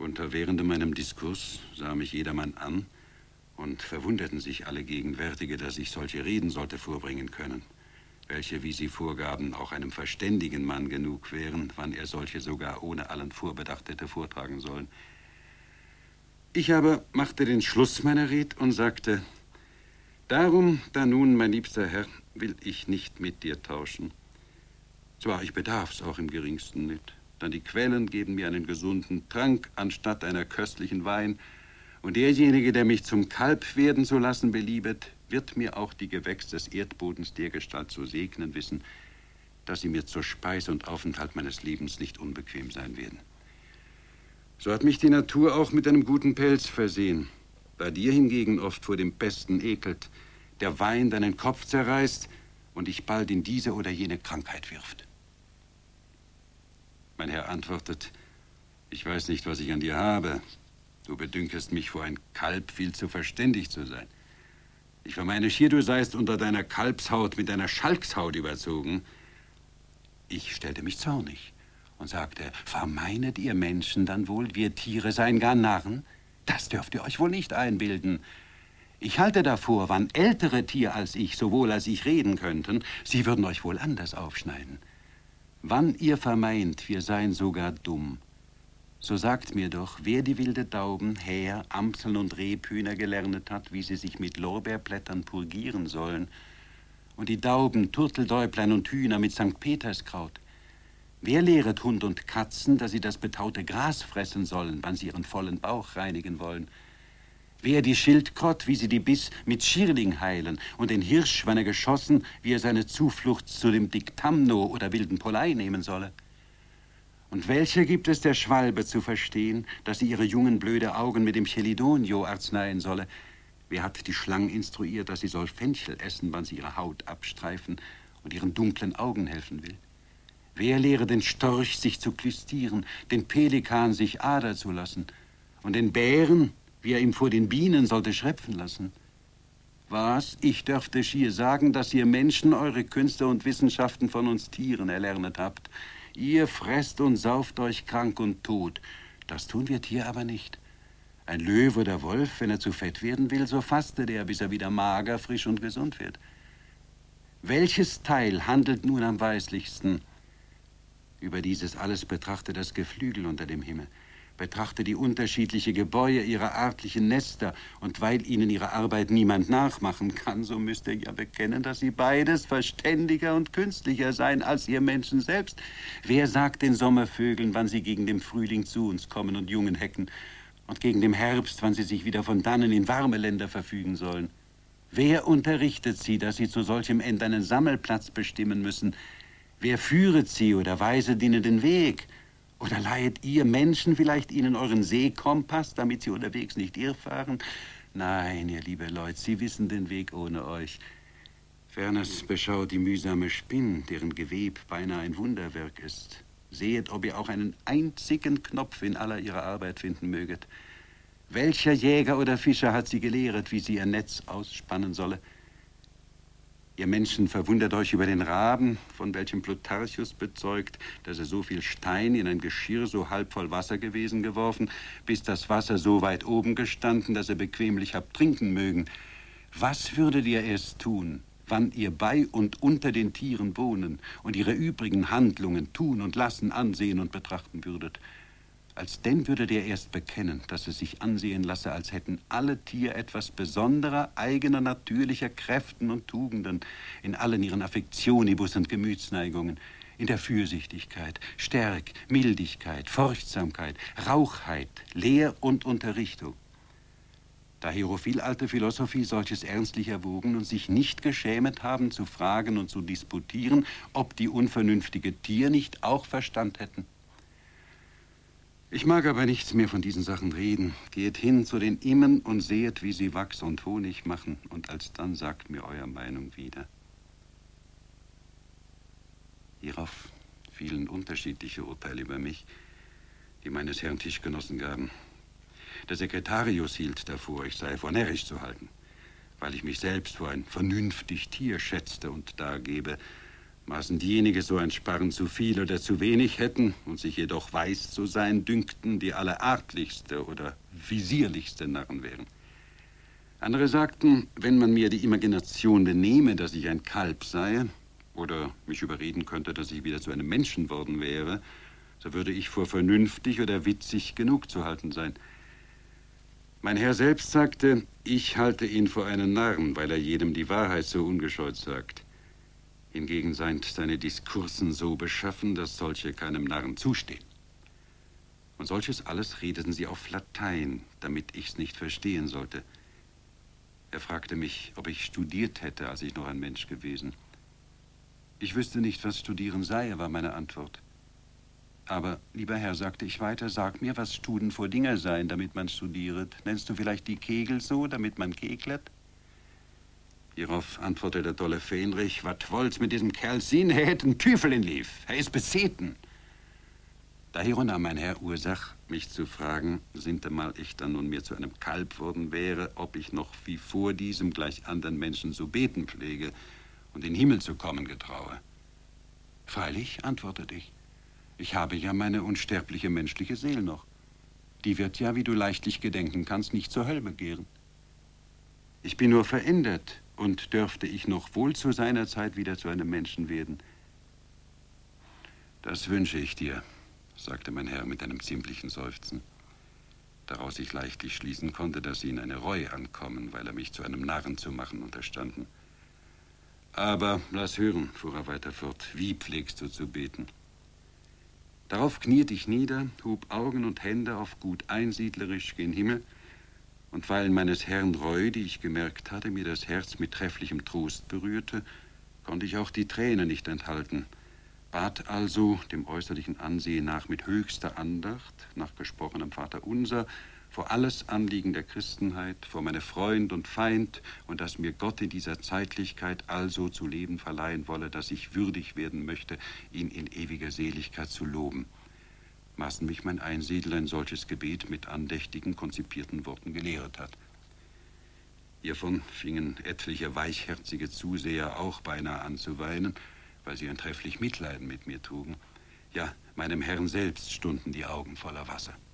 Und während meinem Diskurs sah mich jedermann an und verwunderten sich alle Gegenwärtige, dass ich solche Reden sollte vorbringen können, welche, wie sie vorgaben, auch einem verständigen Mann genug wären, wann er solche sogar ohne allen Vorbedacht hätte vortragen sollen. Ich aber machte den Schluss meiner Red und sagte: Darum, da nun, mein liebster Herr, will ich nicht mit dir tauschen. Zwar, ich bedarf's auch im geringsten nicht, denn die Quellen geben mir einen gesunden Trank anstatt einer köstlichen Wein, und derjenige, der mich zum Kalb werden zu lassen beliebet, wird mir auch die Gewächs des Erdbodens dergestalt zu segnen wissen, dass sie mir zur Speis und Aufenthalt meines Lebens nicht unbequem sein werden. So hat mich die Natur auch mit einem guten Pelz versehen. Bei dir hingegen oft vor dem Besten ekelt, der Wein deinen Kopf zerreißt und dich bald in diese oder jene Krankheit wirft. Mein Herr antwortet: Ich weiß nicht, was ich an dir habe. Du bedünkest mich, vor ein Kalb viel zu verständig zu sein. Ich vermeine schier, du seist unter deiner Kalbshaut mit einer Schalkshaut überzogen. Ich stellte mich zornig und sagte: Vermeinet ihr Menschen dann wohl, wir Tiere seien gar Narren? Das dürft ihr euch wohl nicht einbilden. Ich halte davor, wann ältere Tier als ich, sowohl als ich reden könnten, sie würden euch wohl anders aufschneiden. Wann ihr vermeint, wir seien sogar dumm, so sagt mir doch, wer die wilde Tauben, Häher, Amseln und Rebhühner gelernet hat, wie sie sich mit Lorbeerblättern purgieren sollen, und die Tauben, Turteldäublein und Hühner mit St. Peterskraut. Wer lehret Hund und Katzen, dass sie das betaute Gras fressen sollen, wann sie ihren vollen Bauch reinigen wollen? Wer die Schildkrott, wie sie die Biss, mit Schierling heilen, und den Hirsch, wenn er geschossen, wie er seine Zuflucht zu dem Dictamno oder wilden Polei nehmen solle? Und welche gibt es der Schwalbe zu verstehen, dass sie ihre jungen blöde Augen mit dem Chelidonio arzneien solle? Wer hat die Schlangen instruiert, dass sie soll Fenchel essen, wann sie ihre Haut abstreifen und ihren dunklen Augen helfen will? Wer lehre den Storch, sich zu klystieren, den Pelikan, sich Ader zu lassen, und den Bären, wie er ihm vor den Bienen sollte schröpfen lassen? Was? Ich dürfte schier sagen, dass ihr Menschen eure Künste und Wissenschaften von uns Tieren erlernet habt. Ihr fresst und sauft euch krank und tot. Das tun wir Tier aber nicht. Ein Löwe oder Wolf, wenn er zu fett werden will, so fastet er, bis er wieder mager, frisch und gesund wird. Welches Teil handelt nun am weislichsten? Über dieses alles betrachte das Geflügel unter dem Himmel. Betrachte die unterschiedliche Gebäue ihrer artlichen Nester, und weil ihnen ihre Arbeit niemand nachmachen kann, so müsst ihr ja bekennen, dass sie beides verständiger und künstlicher seien als ihr Menschen selbst. Wer sagt den Sommervögeln, wann sie gegen den Frühling zu uns kommen und Jungen hecken, und gegen den Herbst, wann sie sich wieder von dannen in warme Länder verfügen sollen? Wer unterrichtet sie, dass sie zu solchem End einen Sammelplatz bestimmen müssen? Wer führet sie oder weiset ihnen den Weg? Oder leihet ihr Menschen vielleicht ihnen euren Seekompass, damit sie unterwegs nicht irrfahren? Nein, ihr liebe Leute, sie wissen den Weg ohne euch. Ferners beschaut die mühsame Spinn, deren Geweb beinahe ein Wunderwerk ist. Sehet, ob ihr auch einen einzigen Knopf in aller ihrer Arbeit finden möget. Welcher Jäger oder Fischer hat sie gelehret, wie sie ihr Netz ausspannen solle? Ihr Menschen verwundert euch über den Raben, von welchem Plutarchus bezeugt, dass er so viel Stein in ein Geschirr so halb voll Wasser gewesen geworfen, bis das Wasser so weit oben gestanden, dass er bequemlich habt trinken mögen. Was würdet ihr erst tun, wann ihr bei und unter den Tieren wohnen und ihre übrigen Handlungen tun und lassen, ansehen und betrachten würdet? Als denn würdet ihr erst bekennen, dass es sich ansehen lasse, als hätten alle Tier etwas besonderer, eigener, natürlicher Kräften und Tugenden in allen ihren Affektionibus und Gemütsneigungen, in der Fürsichtigkeit, Stärk, Mildigkeit, Forchtsamkeit, Rauchheit, Lehr- und Unterrichtung. Dahero viel alte Philosophie solches ernstlich erwogen und sich nicht geschämet haben, zu fragen und zu disputieren, ob die unvernünftige Tier nicht auch Verstand hätten. Ich mag aber nichts mehr von diesen Sachen reden. Geht hin zu den Immen und sehet, wie sie Wachs und Honig machen, und alsdann sagt mir euer Meinung wieder. Hierauf fielen unterschiedliche Urteile über mich, die meines Herrn Tischgenossen gaben. Der Sekretarius hielt davor, ich sei für närrisch zu halten, weil ich mich selbst für ein vernünftig Tier schätzte und dargebe, Maßen diejenigen so ein Sparren zu viel oder zu wenig hätten und sich jedoch weiß zu sein dünkten, die allerartlichste oder visierlichste Narren wären. Andere sagten, wenn man mir die Imagination benehme, dass ich ein Kalb sei, oder mich überreden könnte, dass ich wieder zu einem Menschen worden wäre, so würde ich für vernünftig oder witzig genug zu halten sein. Mein Herr selbst sagte, ich halte ihn für einen Narren, weil er jedem die Wahrheit so ungescheut sagt. Hingegen seien seine Diskursen so beschaffen, dass solche keinem Narren zustehen. Und solches alles redeten sie auf Latein, damit ich's nicht verstehen sollte. Er fragte mich, ob ich studiert hätte, als ich noch ein Mensch gewesen. Ich wüsste nicht, was studieren sei, war meine Antwort. Aber, lieber Herr, sagte ich weiter, sag mir, was Studen vor Dinger seien, damit man studieret. Nennst du vielleicht die Kegel so, damit man keglet? Hierauf antwortete der dolle Fähnrich, wat wollt's mit diesem Kerl sehen? Er hätt einen Tüfel in Lief. Er ist beseten. Daher nahm mein Herr Ursach, mich zu fragen, sintemal ich dann nun mir zu einem Kalb worden wäre, ob ich noch wie vor diesem gleich anderen Menschen so beten pflege und in den Himmel zu kommen getraue. Freilich, antwortete ich, ich habe ja meine unsterbliche menschliche Seele noch. Die wird ja, wie du leichtlich gedenken kannst, nicht zur Hölle begehren. Ich bin nur verändert, und dürfte ich noch wohl zu seiner Zeit wieder zu einem Menschen werden. Das wünsche ich dir, sagte mein Herr mit einem ziemlichen Seufzen, daraus ich leichtlich schließen konnte, dass sie in eine Reue ankommen, weil er mich zu einem Narren zu machen unterstanden. Aber lass hören, fuhr er weiter fort, wie pflegst du zu beten? Darauf kniet ich nieder, hub Augen und Hände auf gut einsiedlerisch gen Himmel, und weil meines Herrn Reue, die ich gemerkt hatte, mir das Herz mit trefflichem Trost berührte, konnte ich auch die Tränen nicht enthalten, bat also dem äußerlichen Ansehen nach mit höchster Andacht, nach gesprochenem Vaterunser, vor alles Anliegen der Christenheit, vor meine Freund und Feind, und dass mir Gott in dieser Zeitlichkeit also zu leben verleihen wolle, dass ich würdig werden möchte, ihn in ewiger Seligkeit zu loben. Maßen mich mein Einsiedler ein solches Gebet mit andächtigen, konzipierten Worten gelehret hat. Hiervon fingen etliche weichherzige Zuseher auch beinahe an zu weinen, weil sie ein trefflich Mitleiden mit mir trugen. Ja, meinem Herrn selbst stunden die Augen voller Wasser.